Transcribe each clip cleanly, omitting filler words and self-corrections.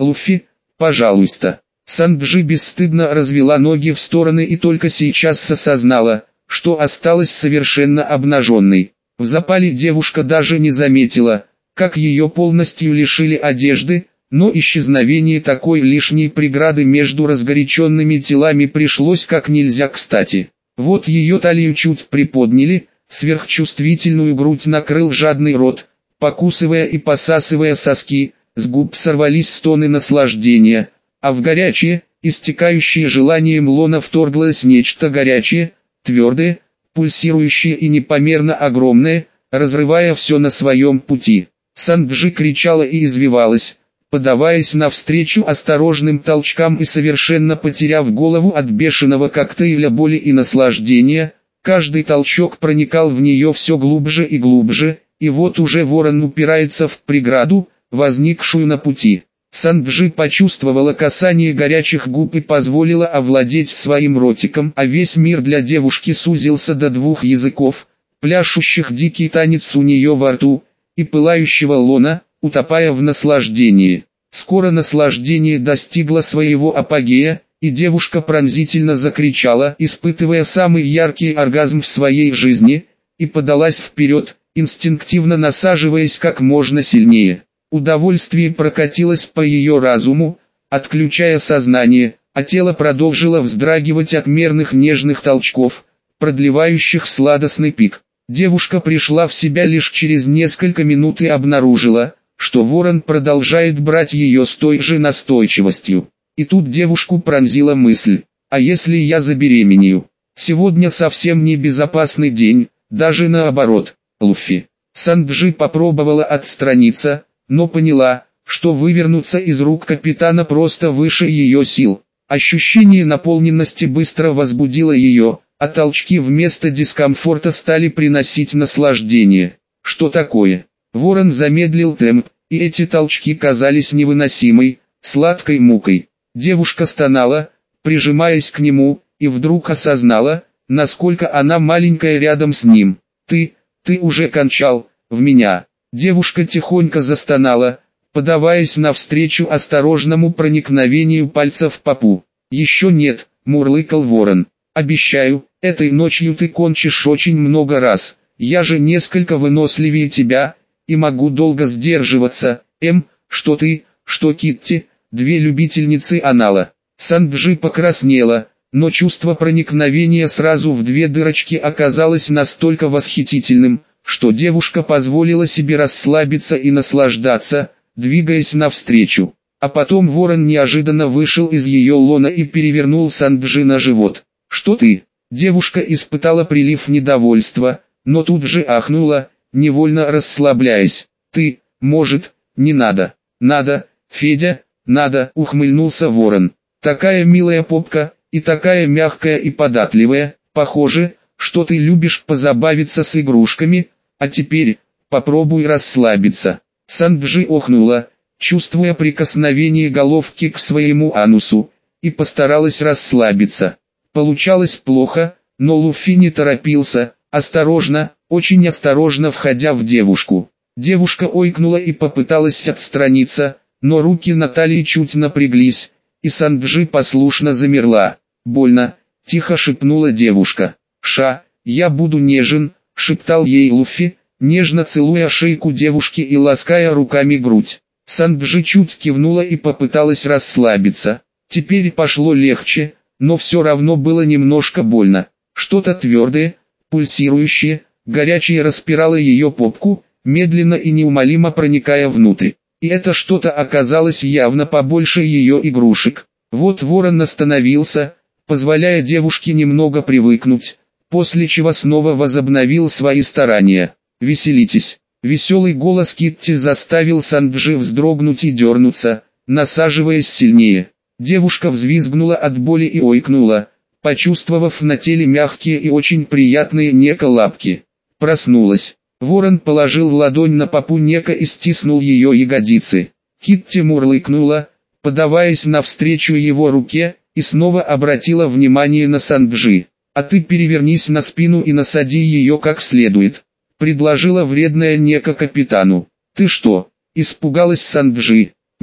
Луфи, пожалуйста». Санджи бесстыдно развела ноги в стороны и только сейчас осознала, что осталась совершенно обнаженной. В запале девушка даже не заметила, как ее полностью лишили одежды, но исчезновение такой лишней преграды между разгоряченными телами пришлось как нельзя кстати. Вот ее талию чуть приподняли, сверхчувствительную грудь накрыл жадный рот, покусывая и посасывая соски, с губ сорвались стоны наслаждения, а в горячее, истекающее желанием лона вторглось нечто горячее, твердое, пульсирующее и непомерно огромное, разрывая все на своем пути. Санджи кричала и извивалась, подаваясь навстречу осторожным толчкам и совершенно потеряв голову от бешеного коктейля боли и наслаждения. Каждый толчок проникал в нее все глубже и глубже, и вот уже ворон упирается в преграду, возникшую на пути. Санджи почувствовала касание горячих губ и позволила овладеть своим ротиком, а весь мир для девушки сузился до двух языков, пляшущих дикий танец у нее во рту, и пылающего лона, утопая в наслаждении. Скоро наслаждение достигло своего апогея, и девушка пронзительно закричала, испытывая самый яркий оргазм в своей жизни, и подалась вперед, инстинктивно насаживаясь как можно сильнее. Удовольствие прокатилось по ее разуму, отключая сознание, а тело продолжило вздрагивать от мерных нежных толчков, продлевающих сладостный пик. Девушка пришла в себя лишь через несколько минут и обнаружила, что ворон продолжает брать ее с той же настойчивостью. И тут девушку пронзила мысль: а если я забеременею? Сегодня совсем не безопасный день, даже наоборот. Луфи. Санджи попробовала отстраниться, но поняла, что вывернуться из рук капитана просто выше ее сил. Ощущение наполненности быстро возбудило ее, а толчки вместо дискомфорта стали приносить наслаждение. Что такое? Ворон замедлил темп, и эти толчки казались невыносимой, сладкой мукой. Девушка стонала, прижимаясь к нему, и вдруг осознала, насколько она маленькая рядом с ним. Ты уже кончал, в меня». Девушка тихонько застонала, подаваясь навстречу осторожному проникновению пальцев в попу. «Еще нет», — мурлыкал ворон. «Обещаю, этой ночью ты кончишь очень много раз. Я же несколько выносливее тебя, и могу долго сдерживаться. Что ты, что Китти, две любительницы анала». Санджи покраснела, но чувство проникновения сразу в две дырочки оказалось настолько восхитительным, что девушка позволила себе расслабиться и наслаждаться, двигаясь навстречу. А потом ворон неожиданно вышел из ее лона и перевернул Санджи на живот. «Что ты?» Девушка испытала прилив недовольства, но тут же ахнула, невольно расслабляясь. «Ты, может, не надо?» «Надо, Федя, надо», — ухмыльнулся ворон. «Такая милая попка, и такая мягкая и податливая, похоже, что ты любишь позабавиться с игрушками, а теперь, попробуй расслабиться». Санджи охнула, чувствуя прикосновение головки к своему анусу, и постаралась расслабиться. Получалось плохо, но Луфи не торопился, осторожно, очень осторожно входя в девушку. Девушка ойкнула и попыталась отстраниться, но руки Натальи чуть напряглись, и Санджи послушно замерла. «Больно», — тихо шепнула девушка. «Я буду нежен», — шептал ей Луфи, нежно целуя шейку девушки и лаская руками грудь. Санджи чуть кивнула и попыталась расслабиться. Теперь пошло легче, но все равно было немножко больно. Что-то твердое, пульсирующее, горячее распирало ее попку, медленно и неумолимо проникая внутрь. И это что-то оказалось явно побольше ее игрушек. Вот ворон остановился, позволяя девушке немного привыкнуть, после чего снова возобновил свои старания. «Веселитесь». Веселый голос Китти заставил Санджи вздрогнуть и дернуться, насаживаясь сильнее. Девушка взвизгнула от боли и ойкнула, почувствовав на теле мягкие и очень приятные Нека лапки. Проснулась. Ворон положил ладонь на попу Нека и стиснул ее ягодицы. Китти мурлыкнула, подаваясь навстречу его руке, и снова обратила внимание на Санджи. «А ты перевернись на спину и насади ее как следует», — предложила вредная Нека капитану. «Ты что?» — испугалась Санджи.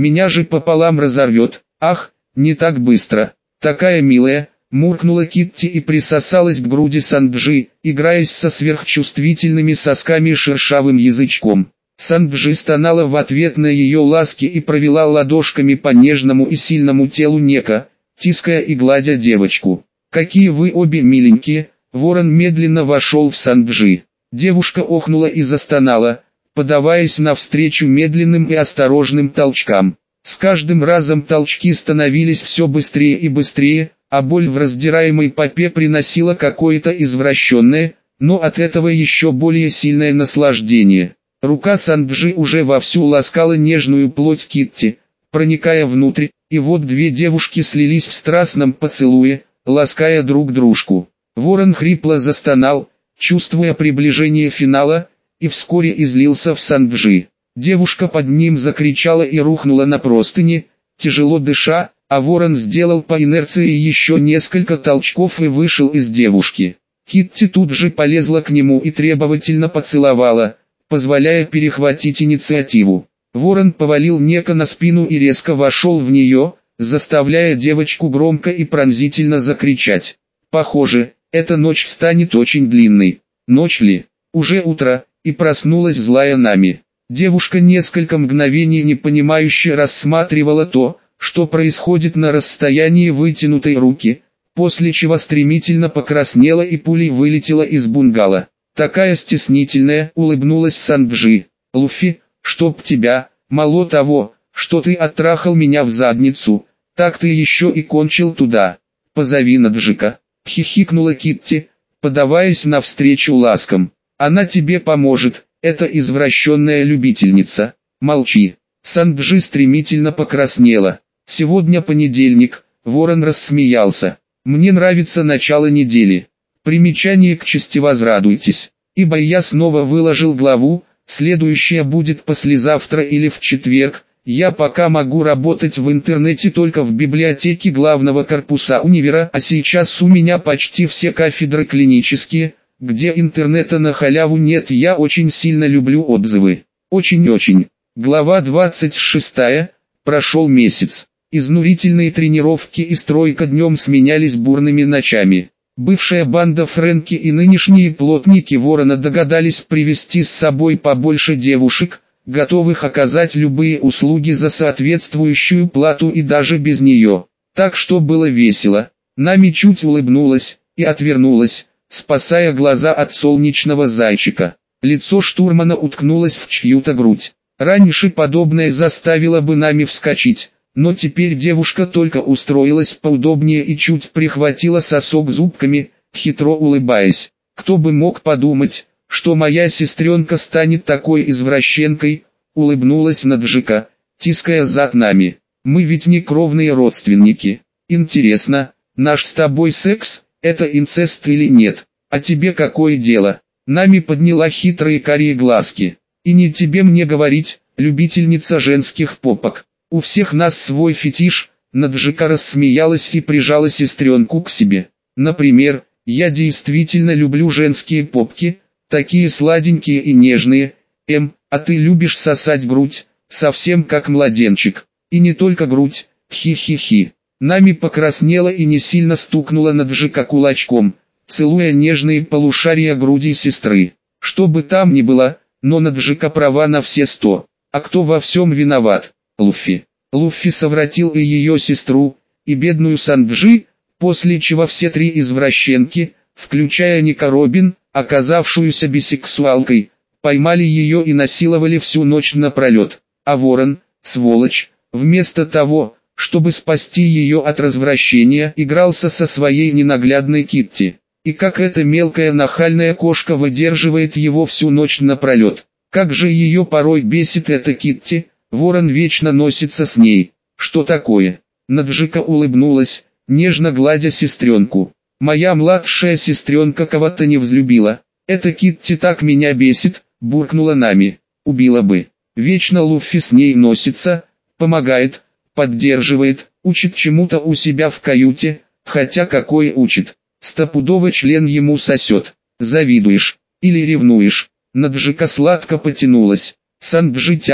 меня же пополам разорвет. Ах, не так быстро. Такая милая, муркнула Китти и присосалась к груди Санджи, играясь со сверхчувствительными сосками и шершавым язычком. Санджи стонала в ответ на ее ласки и провела ладошками по нежному и сильному телу Нека, тиская и гладя девочку. «Какие вы обе миленькие!» Ворон медленно вошел в Санджи. Девушка охнула и застонала, подаваясь навстречу медленным и осторожным толчкам. С каждым разом толчки становились все быстрее и быстрее, а боль в раздираемой попе приносила какое-то извращенное, но от этого еще более сильное наслаждение. Рука Санджи уже вовсю ласкала нежную плоть Китти, проникая внутрь, и вот две девушки слились в страстном поцелуе, лаская друг дружку. Ворон хрипло застонал, чувствуя приближение финала, и вскоре излился в Санджи. Девушка под ним закричала и рухнула на простыни, тяжело дыша, а ворон сделал по инерции еще несколько толчков и вышел из девушки. Китти тут же полезла к нему и требовательно поцеловала, позволяя перехватить инициативу. Ворон повалил Нека на спину и резко вошел в нее, заставляя девочку громко и пронзительно закричать. Похоже, эта ночь станет очень длинной. Ночь ли? Уже утро, и проснулась злая Нами. Девушка несколько мгновений непонимающе рассматривала то, что происходит на расстоянии вытянутой руки, после чего стремительно покраснела и пулей вылетела из бунгало. Такая стеснительная, улыбнулась Санджи. «Луфи, чтоб тебя, мало того, что ты оттрахал меня в задницу, так ты еще и кончил туда. Позови Наджика», — хихикнула Китти, подаваясь навстречу ласкам. «Она тебе поможет, эта извращенная любительница». «Молчи». Санджи стремительно покраснела. «Сегодня понедельник», — Ворон рассмеялся. «Мне нравится начало недели. Примечание к части возрадуйтесь, ибо я снова выложил главу, следующая будет послезавтра или в четверг. Я пока могу работать в интернете только в библиотеке главного корпуса универа, а сейчас у меня почти все кафедры клинические, где интернета на халяву нет. Я очень сильно люблю отзывы. Очень-очень». Глава 26. Прошел месяц. Изнурительные тренировки и стройка днем сменялись бурными ночами. Бывшая банда Фрэнки и нынешние плотники Ворона догадались привести с собой побольше девушек, готовых оказать любые услуги за соответствующую плату и даже без нее. Так что было весело. Нами чуть улыбнулась и отвернулась, спасая глаза от солнечного зайчика. Лицо штурмана уткнулось в чью-то грудь. Раньше подобное заставило бы Нами вскочить, но теперь девушка только устроилась поудобнее и чуть прихватила сосок зубками, хитро улыбаясь. «Кто бы мог подумать, что моя сестренка станет такой извращенкой», — улыбнулась Наджика, тиская зад Нами. «Мы ведь не кровные родственники. Интересно, наш с тобой секс, это инцест или нет? А тебе какое дело?» Нами подняла хитрые карие глазки. «И не тебе мне говорить, любительница женских попок. У всех нас свой фетиш». Наджика рассмеялась и прижала сестренку к себе. «Например, я действительно люблю женские попки, такие сладенькие и нежные. А ты любишь сосать грудь, совсем как младенчик. И не только грудь, хи-хи-хи». Нами покраснела и не сильно стукнула Наджика кулачком, целуя нежные полушария груди сестры. Что бы там ни было, но Наджика права на все 100. А кто во всем виноват? Луффи. Луффи совратил и ее сестру, и бедную Санджи, после чего все три извращенки, включая Ника Робин, оказавшуюся бисексуалкой, поймали ее и насиловали всю ночь напролет. А Ворон, сволочь, вместо того, чтобы спасти ее от развращения, игрался со своей ненаглядной Китти. И как эта мелкая нахальная кошка выдерживает его всю ночь напролет. Как же ее порой бесит эта Китти. Ворон вечно носится с ней. Что такое? Наджика улыбнулась, нежно гладя сестренку. «Моя младшая сестренка кого-то не взлюбила. Эта Китти так меня бесит», — буркнула Нами. «Убила бы. Вечно Луффи с ней носится, помогает, поддерживает, учит чему-то у себя в каюте, хотя какой учит. Стопудово член ему сосет. Завидуешь или ревнуешь?» Наджика сладко потянулась. «Санджитян,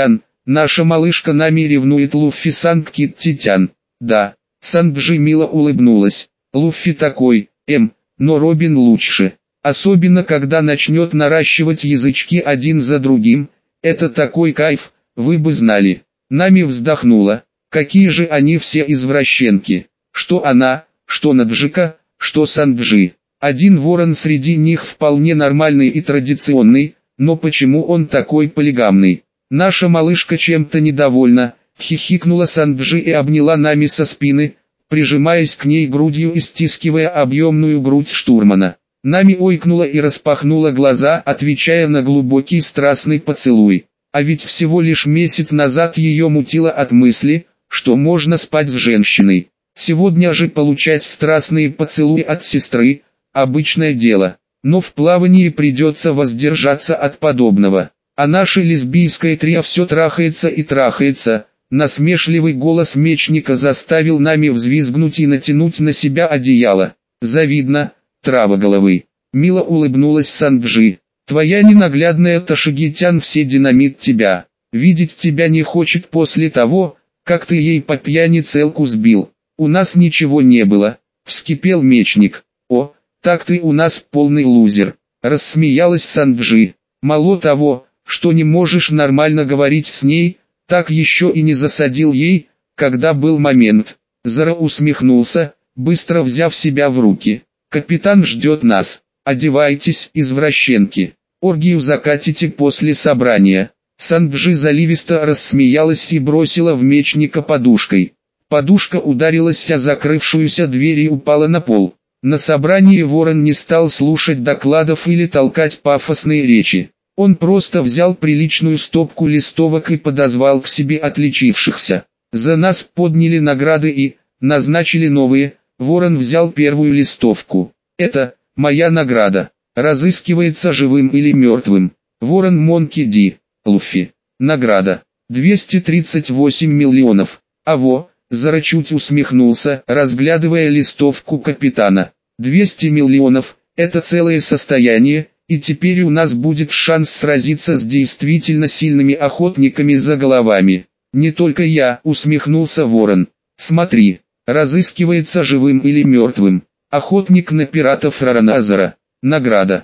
Наша малышка нами ревнует, Луффи Санг-Кит-Титян. Да. Санджи мило улыбнулась. Луффи такой, но Робин лучше. Особенно когда начнет наращивать язычки один за другим. Это такой кайф, вы бы знали. Нами вздохнула. Какие же они все извращенки. Что она, что Наджика, что Санджи. Один ворон среди них вполне нормальный и традиционный, но почему он такой полигамный? Наша малышка чем-то недовольна, хихикнула Санджи и обняла Нами со спины, прижимаясь к ней грудью и стискивая объемную грудь штурмана. Нами ойкнула и распахнула глаза, отвечая на глубокий страстный поцелуй. А ведь всего лишь месяц назад ее мутило от мысли, что можно спать с женщиной. Сегодня же получать страстные поцелуи от сестры – обычное дело. Но в плавании придется воздержаться от подобного. А наше лесбийское трио все трахается и трахается. Насмешливый голос мечника заставил Нами взвизгнуть и натянуть на себя одеяло. Завидно, травоголовый. Мило улыбнулась Санджи. Твоя ненаглядная Ташигитян все динамит тебя. Видеть тебя не хочет после того, как ты ей по пьяни целку сбил. У нас ничего не было. Вскипел мечник. О, так ты у нас полный лузер. Рассмеялась Санджи. Мало того, что не можешь нормально говорить с ней, так еще и не засадил ей, когда был момент. Зара усмехнулся, быстро взяв себя в руки. Капитан ждет нас. Одевайтесь, извращенки. Оргию закатите после собрания. Санджи заливисто рассмеялась и бросила в мечника подушкой. Подушка ударилась о закрывшуюся дверь и упала на пол. На собрании ворон не стал слушать докладов или толкать пафосные речи. Он просто взял приличную стопку листовок и подозвал к себе отличившихся. За нас подняли награды и назначили новые. Ворон взял первую листовку. Это моя награда. Разыскивается живым или мертвым. Ворон Монки Ди. Луффи. Награда. 238 миллионов. Аво, Зара чуть усмехнулся, разглядывая листовку капитана. 200 миллионов, это целое состояние, и теперь у нас будет шанс сразиться с действительно сильными охотниками за головами. Не только я, усмехнулся Ворон. Смотри, разыскивается живым или мертвым. Охотник на пиратов Рараназара. Награда.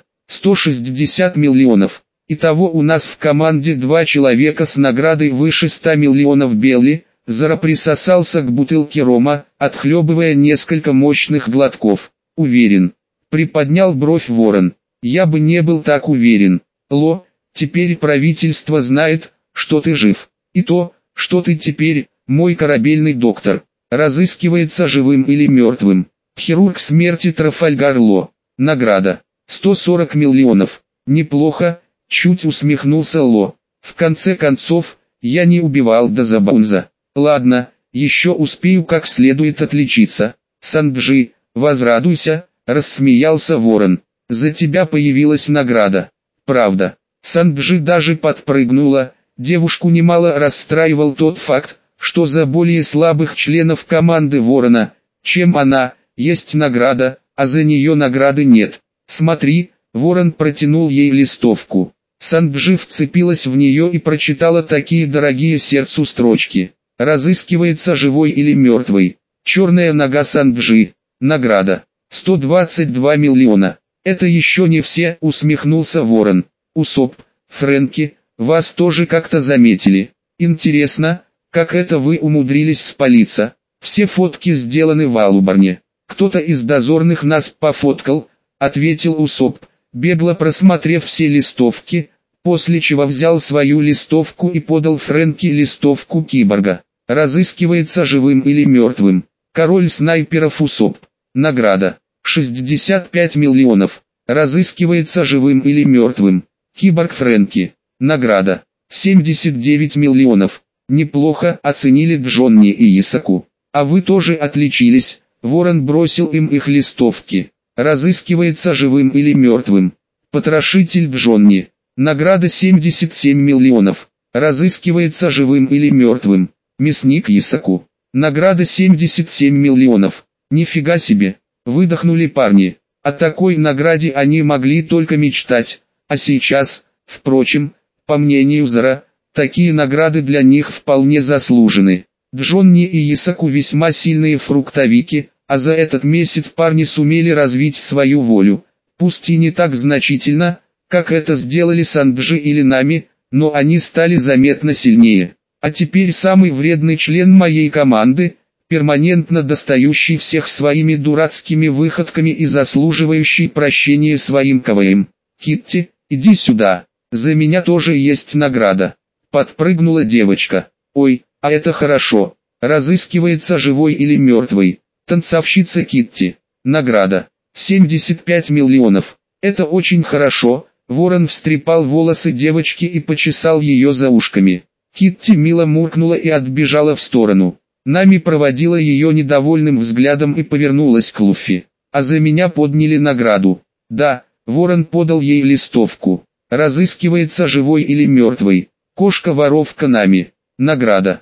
160 миллионов. Итого у нас в команде 2 человека с наградой выше 100 миллионов. Белли. Зара присосался к бутылке рома, отхлебывая несколько мощных глотков. Уверен. Приподнял бровь Ворон. Я бы не был так уверен. Ло, теперь правительство знает, что ты жив. И то, что ты теперь, мой корабельный доктор, разыскивается живым или мертвым. Хирург смерти Трафальгар Ло. Награда. 140 миллионов. Неплохо, чуть усмехнулся Ло. В конце концов, я не убивал Дазабунза. Ладно, еще успею как следует отличиться. Санджи, возрадуйся, рассмеялся Ворон. За тебя появилась награда. Правда. Санджи даже подпрыгнула. Девушку немало расстраивал тот факт, что за более слабых членов команды Ворона, чем она, есть награда, а за нее награды нет. Смотри, Ворон протянул ей листовку. Санджи вцепилась в нее и прочитала такие дорогие сердцу строчки. Разыскивается живой или мертвый. Черная нога Санджи. Награда. 122 миллиона. Это еще не все, усмехнулся Ворон. Усоп, Фрэнки, вас тоже как-то заметили. Интересно, как это вы умудрились спалиться? Все фотки сделаны в Алубарне. Кто-то из дозорных нас пофоткал, ответил Усоп, бегло просмотрев все листовки, после чего взял свою листовку и подал Фрэнки листовку киборга. Разыскивается живым или мертвым. Король снайперов Усоп. Награда. 65 миллионов. Разыскивается живым или мертвым. Киборг Фрэнки. Награда. 79 миллионов. Неплохо оценили Джонни и Исаку. А вы тоже отличились. Ворон бросил им их листовки. Разыскивается живым или мертвым. Потрошитель Джонни. Награда 77 миллионов. Разыскивается живым или мертвым. Мясник Исаку. Награда 77 миллионов. Нифига себе. Выдохнули парни. О такой награде они могли только мечтать. А сейчас, впрочем, по мнению Зара, Такие награды для них вполне заслужены. Джонни и Исаку весьма сильные фруктовики, а за этот месяц парни сумели развить свою волю. Пусть и не так значительно, как это сделали Санджи или Нами, но они стали заметно сильнее. А теперь самый вредный член моей команды, перманентно достающий всех своими дурацкими выходками и заслуживающий прощения своим КВМ. Китти, иди сюда, за меня тоже есть награда. Подпрыгнула девочка. Ой, а это хорошо. Разыскивается живой или мертвый. Танцовщица Китти. Награда. 75 миллионов. Это очень хорошо. Ворон встрепал волосы девочки и почесал ее за ушками. Китти мило муркнула и отбежала в сторону. Нами проводила ее недовольным взглядом и повернулась к Луффи. А за меня подняли награду. Да, Ворон подал ей листовку. Разыскивается живой или мертвый. Кошка-воровка Нами. Награда.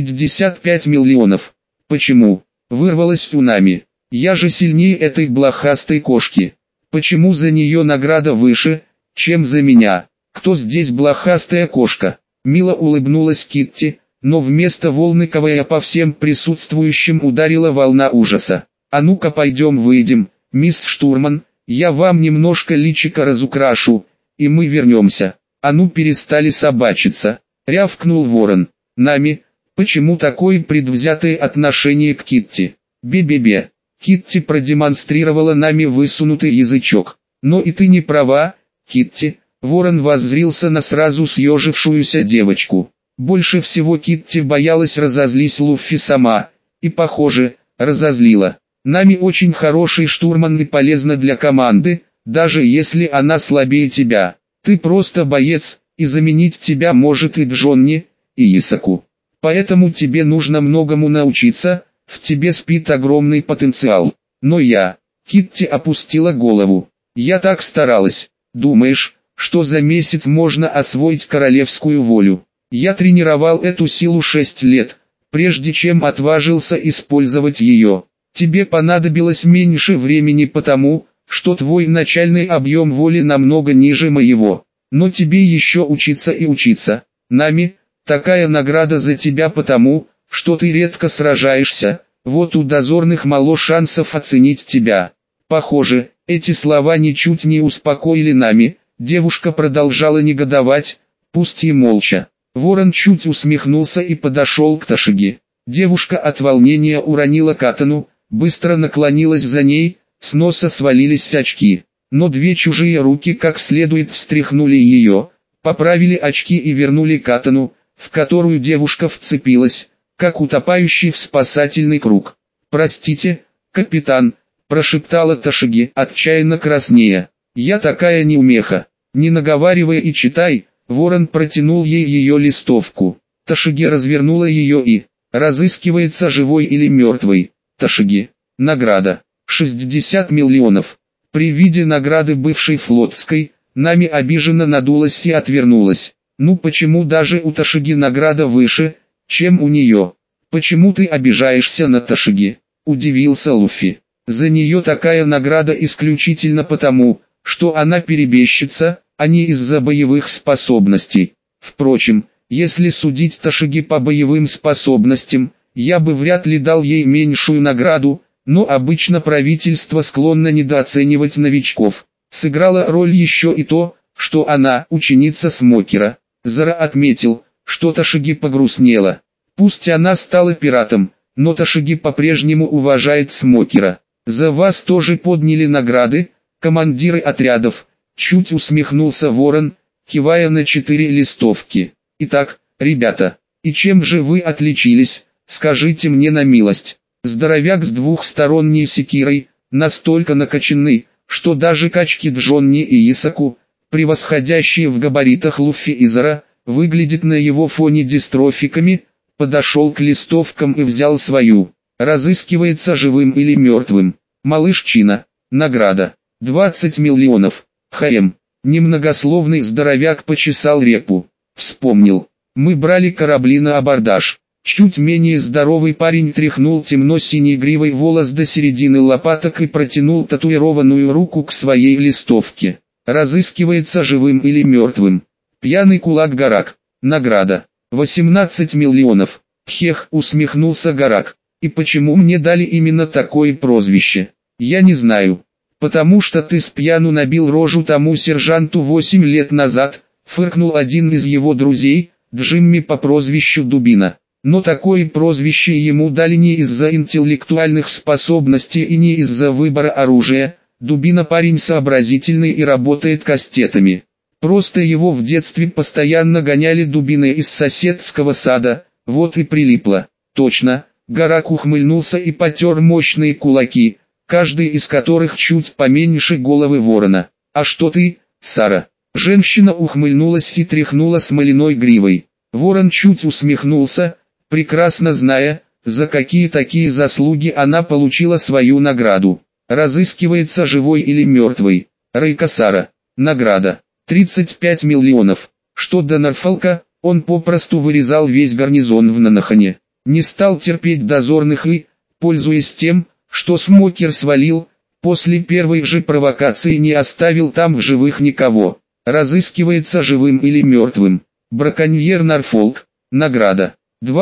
55 миллионов. Почему? Вырвалась у Нами. Я же сильнее этой блохастой кошки. Почему за нее награда выше, чем за меня? Кто здесь блохастая кошка? Мило улыбнулась Китти, но вместо волны КВЯ по всем присутствующим ударила волна ужаса. А ну-ка пойдем выйдем, мисс Штурман, я вам немножко личико разукрашу, и мы вернемся. А ну перестали собачиться, рявкнул Ворон. Нами, почему такое предвзятое отношение к Китти? Бе-бе-бе. Китти продемонстрировала Нами высунутый язычок. Но и ты не права, Китти. Ворон воззрился на сразу съежившуюся девочку. Больше всего Китти боялась разозлить Луффи сама, и, похоже, разозлила. Нами очень хороший штурман и полезна для команды, даже если она слабее тебя. Ты просто боец, и заменить тебя может и Джонни, и Исаку. Поэтому тебе нужно многому научиться, в тебе спит огромный потенциал. Но я... Китти опустила голову. Я так старалась. Думаешь, что за месяц можно освоить королевскую волю? Я тренировал эту силу 6 лет, прежде чем отважился использовать ее. Тебе понадобилось меньше времени потому, что твой начальный объем воли намного ниже моего. Но тебе еще учиться и учиться. Нами, такая награда за тебя потому, что ты редко сражаешься, вот у дозорных мало шансов оценить тебя. Похоже, эти слова ничуть не успокоили Нами, девушка продолжала негодовать, пусть и молча. Ворон чуть усмехнулся и подошел к Ташиге. Девушка от волнения уронила катану, быстро наклонилась за ней, с носа свалились очки. Но две чужие руки как следует встряхнули ее, поправили очки и вернули катану, в которую девушка вцепилась, как утопающий в спасательный круг. «Простите, капитан», – прошептала Ташиги, отчаянно краснея. «Я такая неумеха». Не наговаривая и читай, Ворон протянул ей ее листовку. Ташиги развернула ее и... Разыскивается живой или мертвый. Ташиги. Награда. 60 миллионов. При виде награды бывшей флотской, Нами обиженно надулась и отвернулась. Ну почему даже у Ташиги награда выше, чем у нее? Почему ты обижаешься на Ташиги? Удивился Луффи. За нее такая награда исключительно потому, что она перебежчица, а не из-за боевых способностей. Впрочем, если судить Ташиги по боевым способностям, я бы вряд ли дал ей меньшую награду, но обычно правительство склонно недооценивать новичков. Сыграла роль еще и то, что она ученица Смокера. Зара отметил, что Ташиги погрустнела. Пусть она стала пиратом, но Ташиги по-прежнему уважает Смокера. За вас тоже подняли награды, командиры отрядов. Чуть усмехнулся Ворон, кивая на 4 листовки. Итак, ребята, и чем же вы отличились, скажите мне на милость. Здоровяк с двухсторонней секирой, настолько накачанный, что даже качки Джонни и Исаку, превосходящие в габаритах Луффи и Зара, выглядят на его фоне дистрофиками, подошел к листовкам и взял свою. Разыскивается живым или мертвым. Малыш Чина. Награда. 20 миллионов. ХМ. Немногословный здоровяк почесал репу. Вспомнил. Мы брали корабли на абордаж. Чуть менее здоровый парень тряхнул темно-синий гривой волос до середины лопаток и протянул татуированную руку к своей листовке. Разыскивается живым или мертвым. Пьяный кулак Гарак. Награда. 18 миллионов. Хех, усмехнулся Гарак. И почему мне дали именно такое прозвище? Я не знаю. Потому что ты с пьяну набил рожу тому сержанту 8 лет назад, фыркнул один из его друзей, Джимми по прозвищу Дубина. Но такое прозвище ему дали не из-за интеллектуальных способностей и не из-за выбора оружия. Дубина парень сообразительный и работает кастетами. Просто его в детстве постоянно гоняли дубиной из соседского сада, вот и прилипло. Точно, Гарак ухмыльнулся и потер мощные кулаки, каждый из которых чуть поменьше головы ворона. А что ты, Сара? Женщина ухмыльнулась и тряхнула смоляной гривой. Ворон чуть усмехнулся, прекрасно зная, за какие такие заслуги она получила свою награду. Разыскивается живой или мертвый. Рейка Сара. Награда. 35 миллионов. Что до Норфолка, он попросту вырезал весь гарнизон в Нанахане. Не стал терпеть дозорных и, пользуясь тем, что Смокер свалил, после первой же провокации не оставил там в живых никого. Разыскивается живым или мертвым. Браконьер Норфолк. Награда.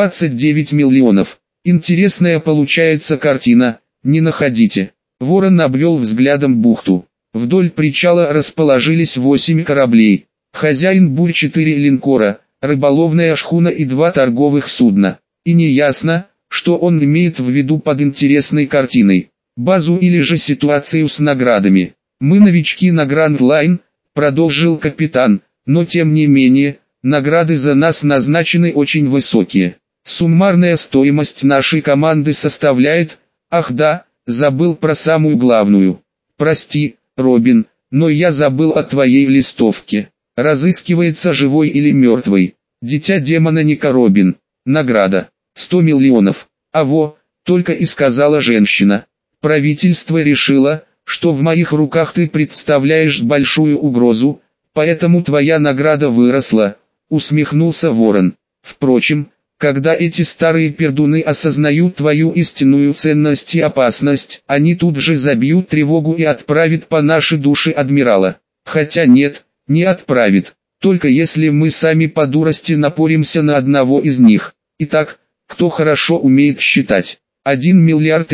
29 миллионов. Интересная получается картина, не находите? Ворон обвел взглядом бухту. Вдоль причала расположились 8 кораблей. Хозяин бурь 4 линкора, рыболовная шхуна и 2 торговых судна. И не ясно, что он имеет в виду под интересной картиной. Базу или же ситуацию с наградами. Мы новички на Гранд Лайн, продолжил капитан, но тем не менее, награды за нас назначены очень высокие. Суммарная стоимость нашей команды составляет, ах да, забыл про самую главную. Прости, Робин, но я забыл о твоей листовке. Разыскивается живой или мертвый. Дитя демона Ника Робин. Награда. 100 миллионов. Аво, только и сказала женщина. Правительство решило, что в моих руках ты представляешь большую угрозу, поэтому твоя награда выросла, усмехнулся Ворон. Впрочем, когда эти старые пердуны осознают твою истинную ценность и опасность, они тут же забьют тревогу и отправят по нашей душе адмирала. Хотя нет, не отправит, только если мы сами по дурости напоримся на одного из них. Итак, кто хорошо умеет считать? 1 миллиард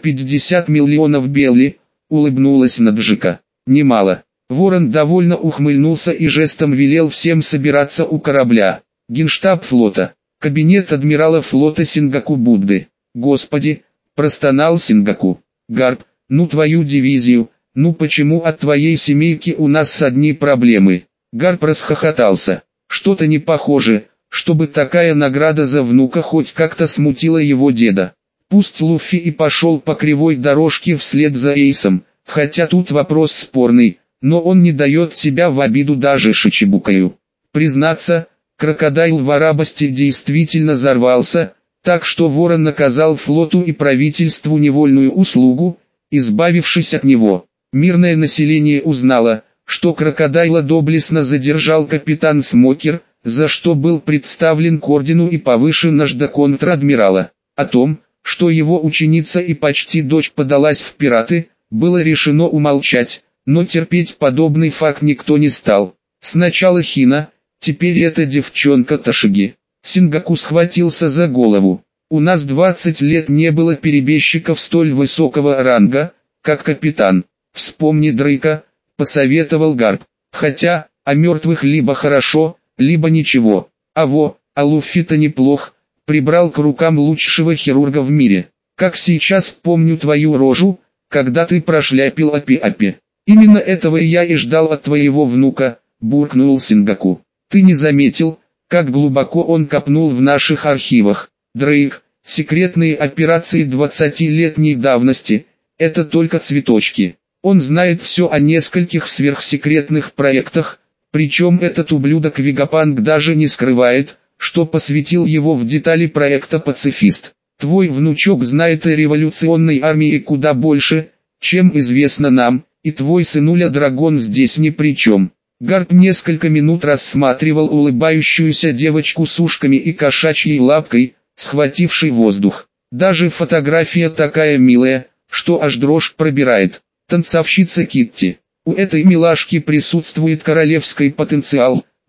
350 миллионов Белли, улыбнулась Наджика. Немало. Ворон довольно ухмыльнулся и жестом велел всем собираться у корабля. Генштаб флота. Кабинет адмирала флота Сингаку Будды. Господи, простонал Сингаку. Гарп, ну твою дивизию, ну почему от твоей семейки у нас одни проблемы? Гарп расхохотался. Что-то не похоже, чтобы такая награда за внука хоть как-то смутила его деда. Пусть Луффи и пошел по кривой дорожке вслед за Эйсом, хотя тут вопрос спорный, но он не дает себя в обиду даже Шичибукаю. Признаться, крокодайл в Арабасте действительно взорвался, так что Ворон наказал флоту и правительству невольную услугу, избавившись от него. Мирное население узнало, что крокодайла доблестно задержал капитан Смокер, за что был представлен к ордену и повышен аж до контр-адмирала. О том, что его ученица и почти дочь подалась в пираты, было решено умолчать, но терпеть подобный факт никто не стал. Сначала Хина, теперь эта девчонка Ташиги. Сингаку схватился за голову. У нас 20 лет не было перебежчиков столь высокого ранга, как капитан. Вспомни Дрейка, посоветовал Гарп. Хотя, о мертвых либо хорошо, либо ничего. А Луффи-то неплох, прибрал к рукам лучшего хирурга в мире. Как сейчас помню твою рожу, когда ты прошляпил Апи-Апи. Именно этого я и ждал от твоего внука, буркнул Сингаку. Ты не заметил, как глубоко он копнул в наших архивах. Дрейк, секретные операции 20-летней давности, это только цветочки. Он знает все о нескольких сверхсекретных проектах, причем этот ублюдок Вегапанк даже не скрывает, что посвятил его в детали проекта «Пацифист». Твой внучок знает о революционной армии куда больше, чем известно нам, и твой сынуля Драгон здесь ни при чем. Гарп несколько минут рассматривал улыбающуюся девочку с ушками и кошачьей лапкой, схватившей воздух. Даже фотография такая милая, что аж дрожь пробирает. Танцовщица Китти. У этой милашки присутствует королевский потенциал,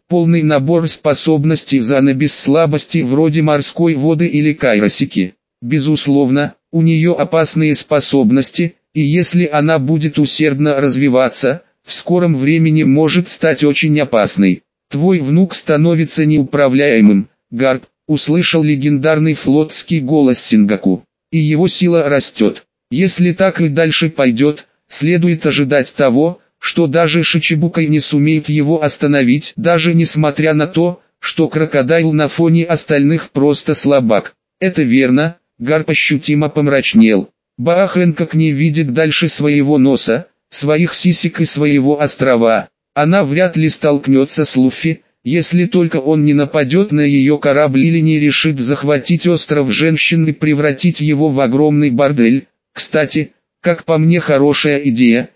полный набор способностей Зана без слабости вроде морской воды или кайросики. Безусловно, у нее опасные способности, и если она будет усердно развиваться, в скором времени может стать очень опасной. Твой внук становится неуправляемым, Гарп, услышал легендарный флотский голос Сингаку. И его сила растет. Если так и дальше пойдет, следует ожидать того, что даже Шичибукай не сумеет его остановить, даже несмотря на то, что крокодайл на фоне остальных просто слабак. Это верно, Гарп ощутимо помрачнел. Баа Хэнкок не видит дальше своего носа, своих сисек и своего острова. Она вряд ли столкнется с Луффи, если только он не нападет на ее корабль или не решит захватить остров женщин и превратить его в огромный бордель. Кстати, как по мне, хорошая идея,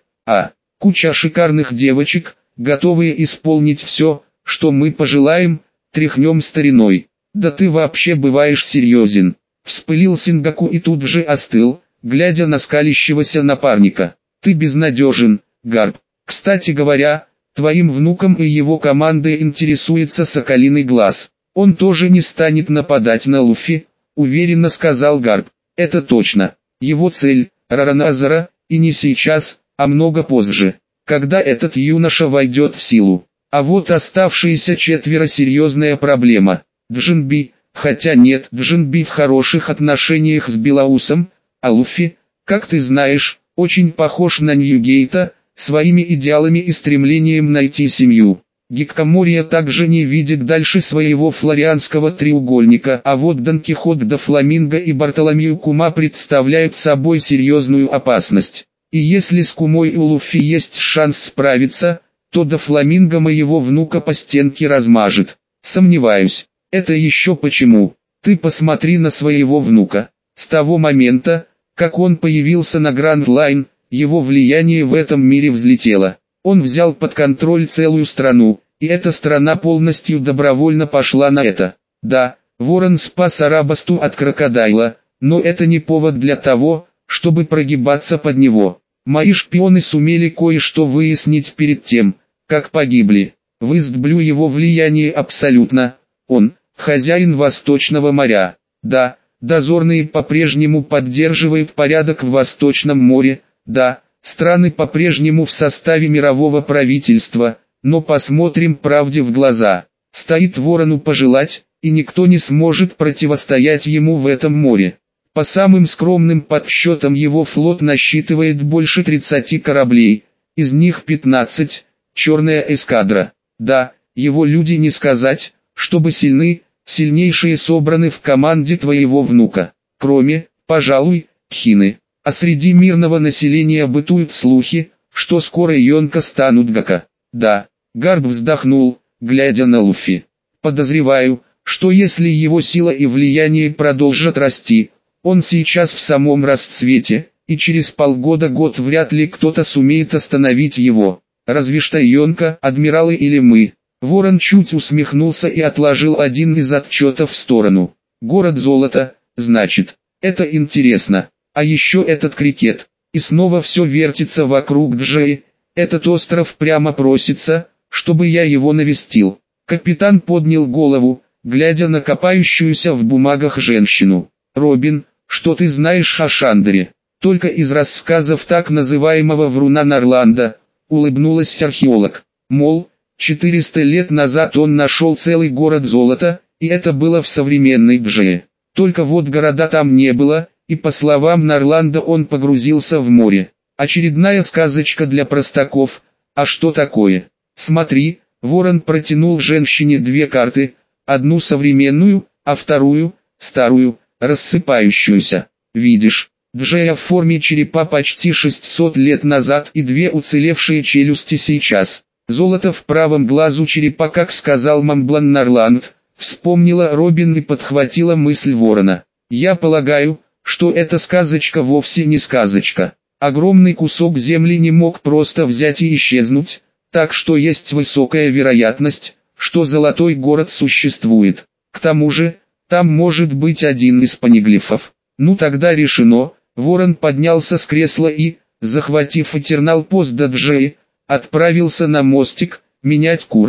куча шикарных девочек, готовые исполнить все, что мы пожелаем, тряхнем стариной. Да ты вообще бываешь серьезен. Вспылил Сингаку и тут же остыл, глядя на скалящегося напарника. Ты безнадежен, Гарп. Кстати говоря, твоим внуком и его командой интересуется Соколиный Глаз. Он тоже не станет нападать на Луффи, уверенно сказал Гарп. Это точно. Его цель – Рараназара, и не сейчас, а много позже, когда этот юноша войдет в силу. А вот оставшиеся четверо – серьезная проблема. Джинби, хотя нет, Джинби в хороших отношениях с Белоусом, а Луффи, как ты знаешь, очень похож на Ньюгейта, своими идеалами и стремлением найти семью. Гиккомория также не видит дальше своего флорианского треугольника, а вот Дон Кихот до Фламинго и Бартоломью Кума представляют собой серьезную опасность. И если с Кумой и Луффи есть шанс справиться, то до Фламинго моего внука по стенке размажет. Сомневаюсь. Это еще почему? Ты посмотри на своего внука. С того момента, как он появился на Гранд Лайн, его влияние в этом мире взлетело. Он взял под контроль целую страну, и эта страна полностью добровольно пошла на это. Да, Ворон спас Арабасту от крокодайла, но это не повод для того, чтобы прогибаться под него. Мои шпионы сумели кое-что выяснить перед тем, как погибли. В Истблю его влияние абсолютно. Он – хозяин Восточного моря. Да, дозорные по-прежнему поддерживают порядок в Восточном море. Да, страны по-прежнему в составе мирового правительства, но посмотрим правде в глаза. Стоит ворону пожелать, и никто не сможет противостоять ему в этом море. По самым скромным подсчетам его флот насчитывает больше 30 кораблей, из них 15 – черная эскадра. Да, его люди не сказать, чтобы сильны, сильнейшие собраны в команде твоего внука. Кроме, пожалуй, Хины. А среди мирного населения бытуют слухи, что скоро Йонка станут Гака. Да, Гарп вздохнул, глядя на Луффи. Подозреваю, что если его сила и влияние продолжат расти, он сейчас в самом расцвете, и через полгода-год вряд ли кто-то сумеет остановить его. Разве что Йонка, адмиралы или мы. Ворон чуть усмехнулся и отложил один из отчетов в сторону. Город золота, значит, это интересно. А еще этот крикет. И снова все вертится вокруг Джеи. Этот остров прямо просится, чтобы я его навестил. Капитан поднял голову, глядя на копающуюся в бумагах женщину. Робин, что ты знаешь о Шандере? Только из рассказов так называемого Вруна Нарланда, улыбнулась археолог. Мол, 400 лет назад он нашел целый город золота, и это было в современной Джее. Только вот города там не было, и по словам Нарланда он погрузился в море. Очередная сказочка для простаков. А что такое? Смотри, Ворон протянул женщине две карты, одну современную, а вторую, старую, рассыпающуюся. Видишь, Джея в форме черепа почти 600 лет назад и две уцелевшие челюсти сейчас. Золото в правом глазу черепа, как сказал Мамблан Нарланд, вспомнила Робин и подхватила мысль Ворона. Я полагаю, что эта сказочка вовсе не сказочка. Огромный кусок земли не мог просто взять и исчезнуть, так что есть высокая вероятность, что золотой город существует. К тому же, там может быть один из панеглифов. Ну тогда решено. Ворон поднялся с кресла и, захватив этернал пост до Джеи, отправился на мостик, менять курс.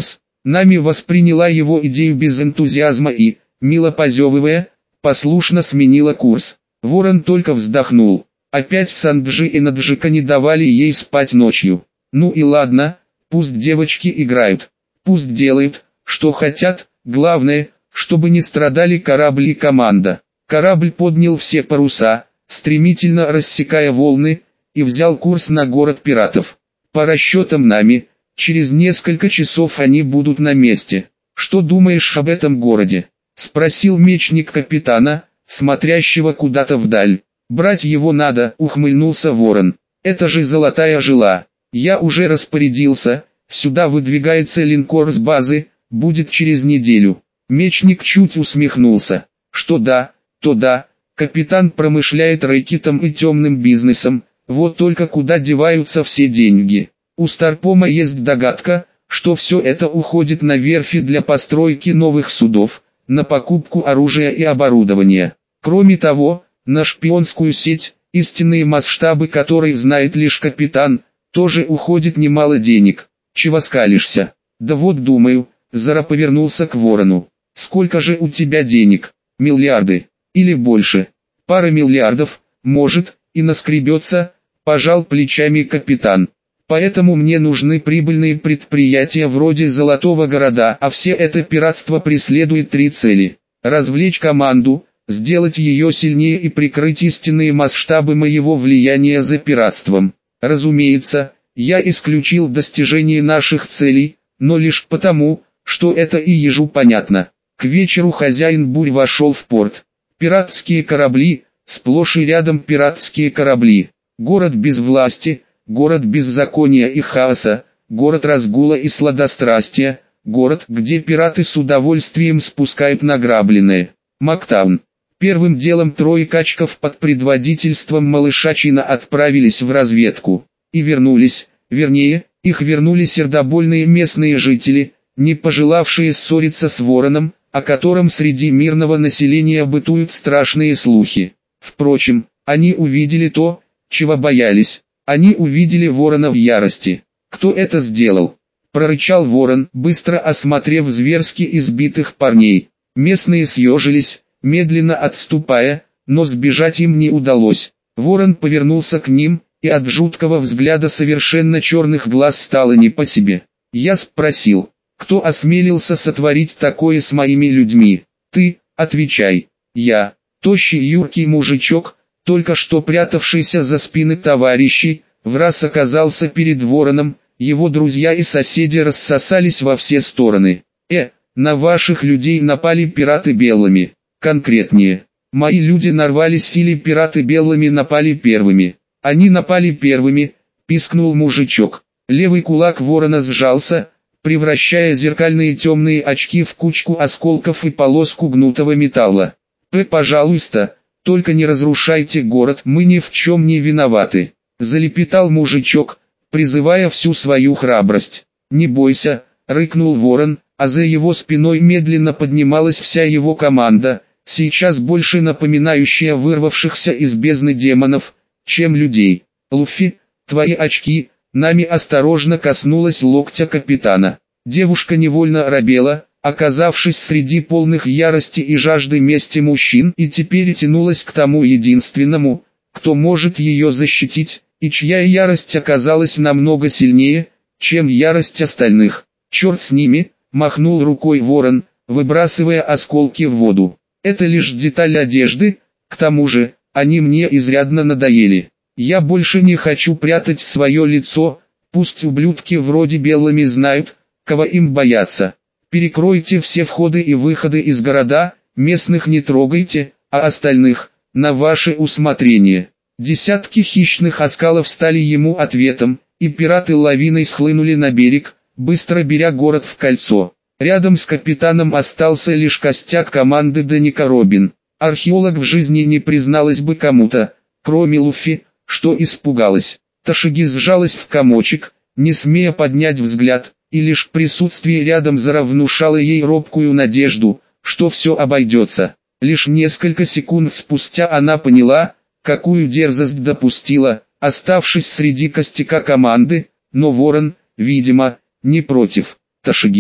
Нами восприняла его идею без энтузиазма и, мило позевывая, послушно сменила курс. Ворон только вздохнул. Опять Санджи и Наджика не давали ей спать ночью. Ну и ладно, пусть девочки играют. Пусть делают, что хотят, главное, чтобы не страдали корабль и команда. Корабль поднял все паруса, стремительно рассекая волны, и взял курс на город пиратов. По расчетам нами, через несколько часов они будут на месте. Что думаешь об этом городе? Спросил мечник капитана, смотрящего куда-то вдаль. Брать его надо, ухмыльнулся ворон. Это же золотая жила. Я уже распорядился, сюда выдвигается линкор с базы, будет через неделю. Мечник чуть усмехнулся. Что да, то да, капитан промышляет рэкетом и темным бизнесом, вот только куда деваются все деньги. У Старпома есть догадка, что все это уходит на верфи для постройки новых судов, на покупку оружия и оборудования. Кроме того, на шпионскую сеть, истинные масштабы которой знает лишь капитан, тоже уходит немало денег. Чего скалишься? Да вот думаю, Зара повернулся к ворону. Сколько же у тебя денег? Миллиарды? Или больше? Пара миллиардов, может, и наскребется, пожал плечами капитан. Поэтому мне нужны прибыльные предприятия вроде Золотого города, а все это пиратство преследует три цели. Развлечь команду, сделать ее сильнее и прикрыть истинные масштабы моего влияния за пиратством. Разумеется, я исключил достижение наших целей, но лишь потому, что это и ежу понятно. К вечеру хозяин бурь вошел в порт. Пиратские корабли, сплошь и рядом пиратские корабли. Город без власти, город беззакония и хаоса, город разгула и сладострастия, город, где пираты с удовольствием спускают награбленное. Мактаун. Первым делом трое качков под предводительством малыша Чина отправились в разведку. И вернулись, вернее, их вернули сердобольные местные жители, не пожелавшие ссориться с вороном, о котором среди мирного населения бытуют страшные слухи. Впрочем, они увидели то, чего боялись. Они увидели ворона в ярости. «Кто это сделал?» – прорычал ворон, быстро осмотрев зверски избитых парней. Местные съежились, медленно отступая, но сбежать им не удалось. Ворон повернулся к ним, и от жуткого взгляда совершенно черных глаз стало не по себе. Я спросил, кто осмелился сотворить такое с моими людьми? Ты, отвечай. Я, тощий юркий мужичок, только что прятавшийся за спины товарищей, враз оказался перед вороном, его друзья и соседи рассосались во все стороны. На ваших людей напали пираты белыми. Конкретнее, мои люди нарвались или пираты белыми напали первыми. Они напали первыми, пискнул мужичок. Левый кулак ворона сжался, превращая зеркальные темные очки в кучку осколков и полоску гнутого металла. Пожалуйста, только не разрушайте город, мы ни в чем не виноваты. Залепетал мужичок, призывая всю свою храбрость. Не бойся, рыкнул ворон, а за его спиной медленно поднималась вся его команда, сейчас больше напоминающая вырвавшихся из бездны демонов, чем людей. Луффи, твои очки, нами осторожно коснулась локтя капитана. Девушка невольно оробела, оказавшись среди полных ярости и жажды мести мужчин, и теперь тянулась к тому единственному, кто может ее защитить, и чья ярость оказалась намного сильнее, чем ярость остальных. Черт с ними, махнул рукой ворон, выбрасывая осколки в воду. Это лишь деталь одежды, к тому же, они мне изрядно надоели. Я больше не хочу прятать свое лицо, пусть ублюдки вроде белыми знают, кого им бояться. Перекройте все входы и выходы из города, местных не трогайте, а остальных, на ваше усмотрение. Десятки хищных оскалов стали ему ответом, и пираты лавиной схлынули на берег, быстро беря город в кольцо. Рядом с капитаном остался лишь костяк команды Даника Робин. Археолог в жизни не призналась бы кому-то, кроме Луффи, что испугалась. Ташиги сжалась в комочек, не смея поднять взгляд, и лишь присутствие рядом Зара внушало ей робкую надежду, что все обойдется. Лишь несколько секунд спустя она поняла, какую дерзость допустила, оставшись среди костяка команды, но ворон, видимо, не против. Ташиги,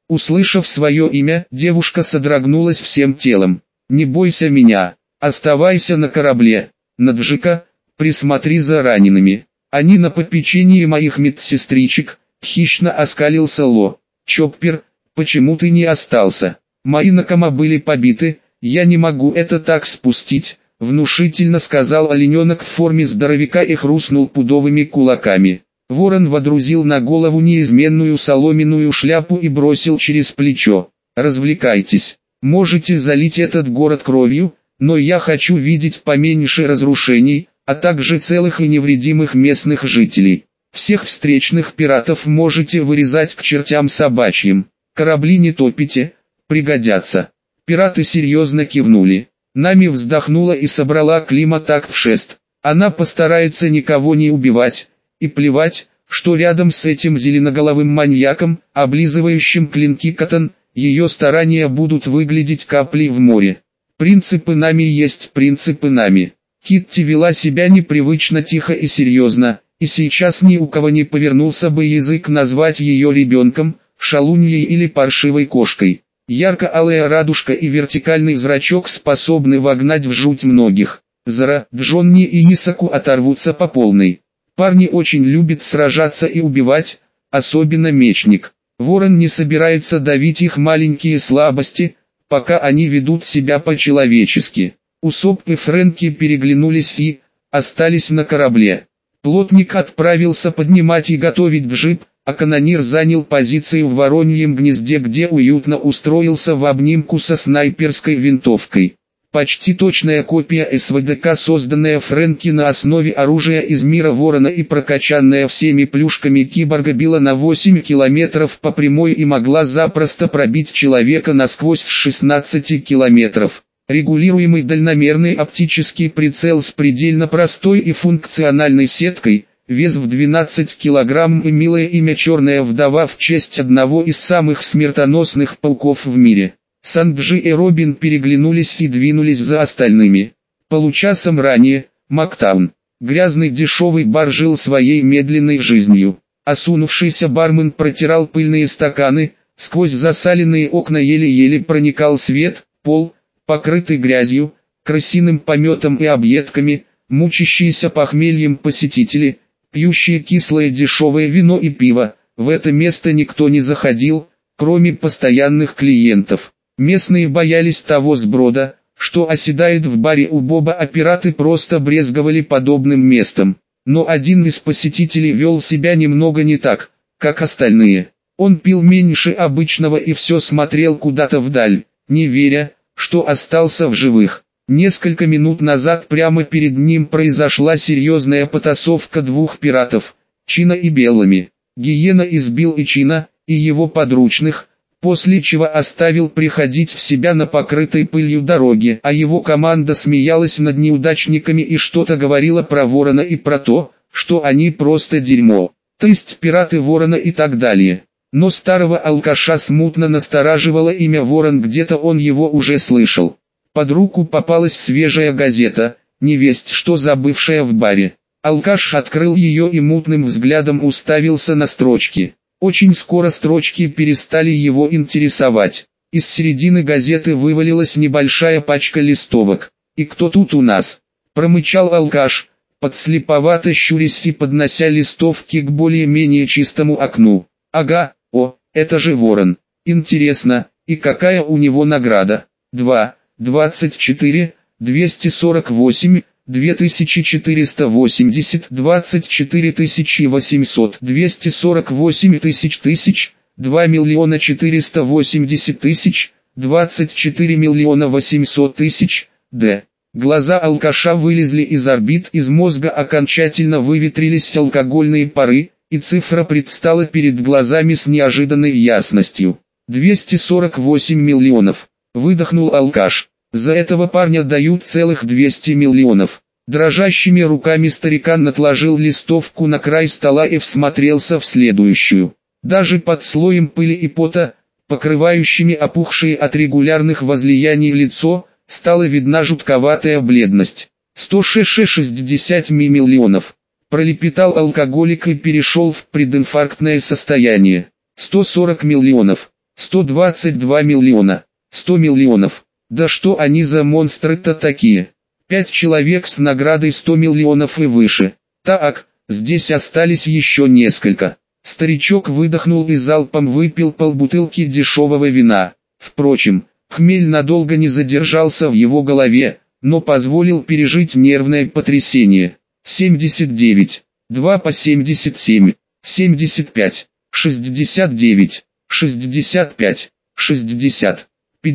Услышав свое имя, девушка содрогнулась всем телом. «Не бойся меня, оставайся на корабле. Наджика, присмотри за ранеными. Они на попечении моих медсестричек», — хищно оскалился Ло. «Чоппер, почему ты не остался? Мои накома были побиты, я не могу это так спустить», — внушительно сказал олененок в форме здоровяка и хрустнул пудовыми кулаками. Ворон водрузил на голову неизменную соломенную шляпу и бросил через плечо. «Развлекайтесь. Можете залить этот город кровью, но я хочу видеть поменьше разрушений, а также целых и невредимых местных жителей. Всех встречных пиратов можете вырезать к чертям собачьим. Корабли не топите, пригодятся». Пираты серьезно кивнули. Нами вздохнула и собрала Клима так в шест. Она постарается никого не убивать. И плевать, что рядом с этим зеленоголовым маньяком, облизывающим клинки Катан, ее старания будут выглядеть каплей в море. Принципы Нами есть принципы Нами. Китти вела себя непривычно тихо и серьезно, и сейчас ни у кого не повернулся бы язык назвать ее ребенком, шалуньей или паршивой кошкой. Ярко-алая радужка и вертикальный зрачок способны вогнать в жуть многих. Зара, Джонни и Исаку оторвутся по полной. Парни очень любят сражаться и убивать, особенно мечник. Ворон не собирается давить их маленькие слабости, пока они ведут себя по-человечески. Усоп и Фрэнки переглянулись и остались на корабле. Плотник отправился поднимать и готовить джип, а канонир занял позицию в Вороньем гнезде, где уютно устроился в обнимку со снайперской винтовкой. Почти точная копия СВДК, созданная Фрэнки на основе оружия из мира Ворона и прокачанная всеми плюшками киборга, била на 8 километров по прямой и могла запросто пробить человека насквозь с 16 километров. Регулируемый дальномерный оптический прицел с предельно простой и функциональной сеткой, вес в 12 килограмм и милое имя «Черная вдова» в честь одного из самых смертоносных пауков в мире. Санджи и Робин переглянулись и двинулись за остальными. Получасом ранее, Мактаун, грязный дешевый бар, жил своей медленной жизнью. Осунувшийся бармен протирал пыльные стаканы, сквозь засаленные окна еле-еле проникал свет, пол, покрытый грязью, крысиным пометом и объедками, мучащиеся похмельем посетители, пьющие кислое дешевое вино и пиво. В это место никто не заходил, кроме постоянных клиентов. Местные боялись того сброда, что оседает в баре у Боба, а пираты просто брезговали подобным местом. Но один из посетителей вел себя немного не так, как остальные. Он пил меньше обычного и все смотрел куда-то вдаль, не веря, что остался в живых. Несколько минут назад прямо перед ним произошла серьезная потасовка двух пиратов, Чина и Беллами. Гиена избил и Чина, и его подручных, после чего оставил приходить в себя на покрытой пылью дороге, а его команда смеялась над неудачниками и что-то говорила про Ворона и про то, что они просто дерьмо, то есть пираты Ворона и так далее. Но старого алкаша смутно настораживало имя Ворон, где-то он его уже слышал. Под руку попалась свежая газета, невесть что забывшая в баре. Алкаш открыл ее и мутным взглядом уставился на строчки. Очень скоро строчки перестали его интересовать. Из середины газеты вывалилась небольшая пачка листовок. «И кто тут у нас?» – промычал алкаш, подслеповато щурясь и поднося листовки к более-менее чистому окну. «Ага, это же Ворон. Интересно, и какая у него награда?» 24, 248, 2480, 24800, 248 тысяч, 2 миллиона 480 тысяч, 24 миллиона 800 тысяч, д. Глаза алкаша вылезли из орбит, из мозга окончательно выветрились алкогольные пары, и цифра предстала перед глазами с неожиданной ясностью. 248 миллионов. Выдохнул алкаш. За этого парня дают целых 200 миллионов. Дрожащими руками старикан отложил листовку на край стола и всмотрелся в следующую. Даже под слоем пыли и пота, покрывающими опухшие от регулярных возлияний лицо, стала видна жутковатая бледность. 160 миллионов. Пролепетал алкоголик и перешел в прединфарктное состояние. 140 миллионов. 122 миллиона, 100 миллионов. Да что они за монстры-то такие? 5 человек с наградой 100 миллионов и выше. Так, здесь остались еще несколько. Старичок выдохнул и залпом выпил полбутылки дешевого вина. Впрочем, хмель надолго не задержался в его голове, но позволил пережить нервное потрясение. 79, 2 по 77, 75, 69, 65, 60,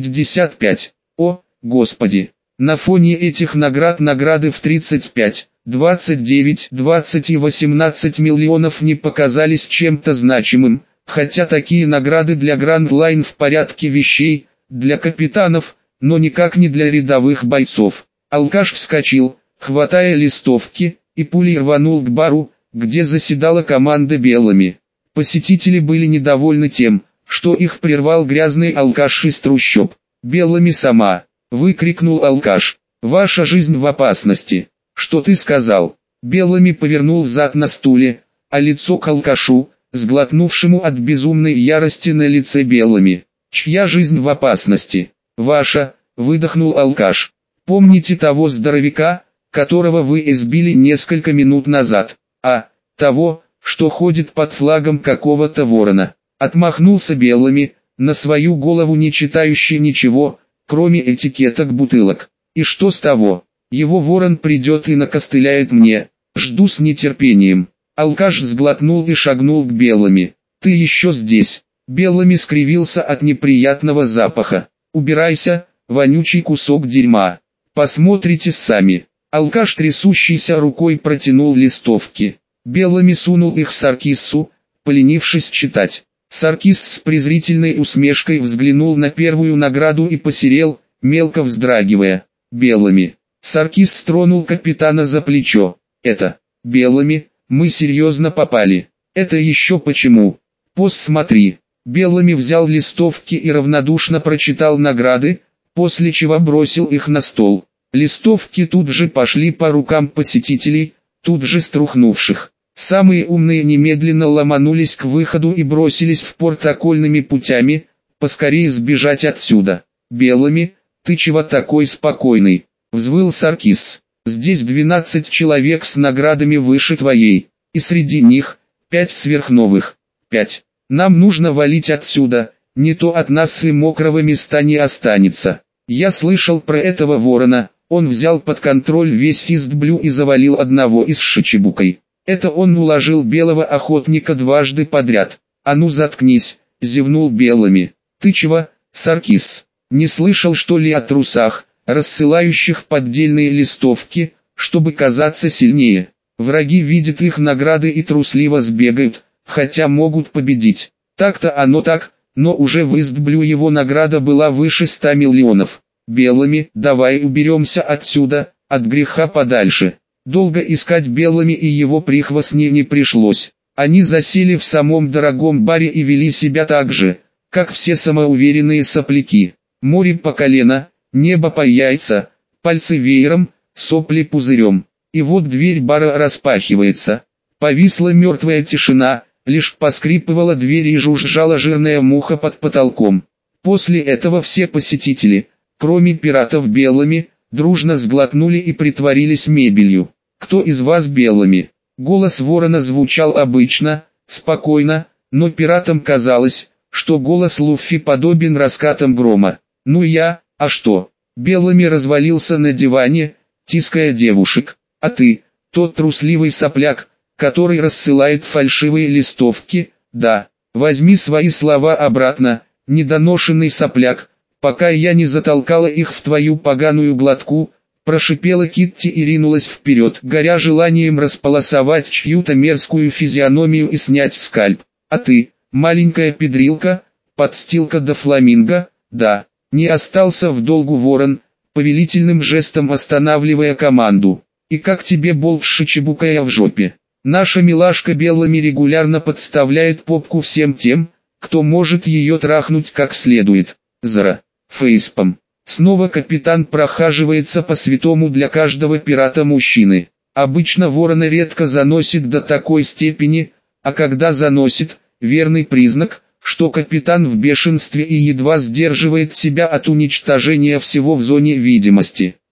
55. О, Господи! На фоне этих наград награды в 35, 29, 20 и 18 миллионов не показались чем-то значимым, хотя такие награды для Grand Line в порядке вещей, для капитанов, но никак не для рядовых бойцов. Алкаш вскочил, хватая листовки, и пулей рванул к бару, где заседала команда белыми. Посетители были недовольны тем, что их прервал грязный алкаш из трущоб. «Белыми сама!» — выкрикнул алкаш. «Ваша жизнь в опасности!» «Что ты сказал?» Белыми повернул взад на стуле, а лицо к алкашу, сглотнувшему от безумной ярости на лице белыми. «Чья жизнь в опасности?» «Ваша!» — выдохнул алкаш. «Помните того здоровяка, которого вы избили несколько минут назад? А, того, что ходит под флагом какого-то ворона?» Отмахнулся белыми, на свою голову не читающий ничего, кроме этикеток бутылок. «И что с того? Его ворон придет и накостыляет мне. Жду с нетерпением». Алкаш сглотнул и шагнул к белыми. «Ты еще здесь?» Белыми скривился от неприятного запаха. «Убирайся, вонючий кусок дерьма. Посмотрите сами». Алкаш трясущейся рукой протянул листовки. Белыми сунул их Саркиссу, поленившись читать. Саркис с презрительной усмешкой взглянул на первую награду и посерел, мелко вздрагивая. «Белыми». Саркис стронул капитана за плечо. «Это, Белыми, мы серьезно попали». «Это еще почему?» «Пост смотри». Белыми взял листовки и равнодушно прочитал награды, после чего бросил их на стол. Листовки тут же пошли по рукам посетителей, тут же струхнувших. Самые умные немедленно ломанулись к выходу и бросились в порт окольными путями, поскорее сбежать отсюда. «Белыми, ты чего такой спокойный?» — взвыл Саркис. «Здесь 12 человек с наградами выше твоей, и среди них 5 сверхновых. 5. Нам нужно валить отсюда, не то от нас и мокрого места не останется. Я слышал про этого ворона, он взял под контроль весь Фистблю и завалил одного из Шичибукой. Это он уложил белого охотника дважды подряд. А ну заткнись», — зевнул Белыми. «Ты чего, Саркис, не слышал что ли о трусах, рассылающих поддельные листовки, чтобы казаться сильнее? Враги видят их награды и трусливо сбегают, хотя могут победить. Так-то оно так, но уже в Истблю его награда была выше 100 миллионов. Белыми, давай уберемся отсюда, от греха подальше». Долго искать Белыми и его прихвостни не пришлось. Они засели в самом дорогом баре и вели себя так же, как все самоуверенные сопляки. Море по колено, небо по яйца, пальцы веером, сопли пузырем. И вот дверь бара распахивается. Повисла мертвая тишина, лишь поскрипывала дверь и жужжала жирная муха под потолком. После этого все посетители, кроме пиратов Белыми, дружно сглотнули и притворились мебелью. «Кто из вас Белыми?» Голос ворона звучал обычно, спокойно, но пиратам казалось, что голос Луффи подобен раскатам грома. «Ну я, а что?» Белыми развалился на диване, тиская девушек. «А ты, тот трусливый сопляк, который рассылает фальшивые листовки?» «Да, возьми свои слова обратно, недоношенный сопляк, пока я не затолкала их в твою поганую глотку», прошипела Китти и ринулась вперед, горя желанием располосовать чью-то мерзкую физиономию и снять скальп. «А ты, маленькая педрилка, подстилка до фламинго?» «Да». Не остался в долгу ворон, повелительным жестом останавливая команду. «И как тебе болт Шичибукая в жопе?» «Наша милашка Белыми регулярно подставляет попку всем тем, кто может ее трахнуть как следует». Зара. Фейспам. Снова капитан прохаживается по святому для каждого пирата мужчины. Обычно ворона редко заносит до такой степени, а когда заносит, верный признак, что капитан в бешенстве и едва сдерживает себя от уничтожения всего в зоне видимости.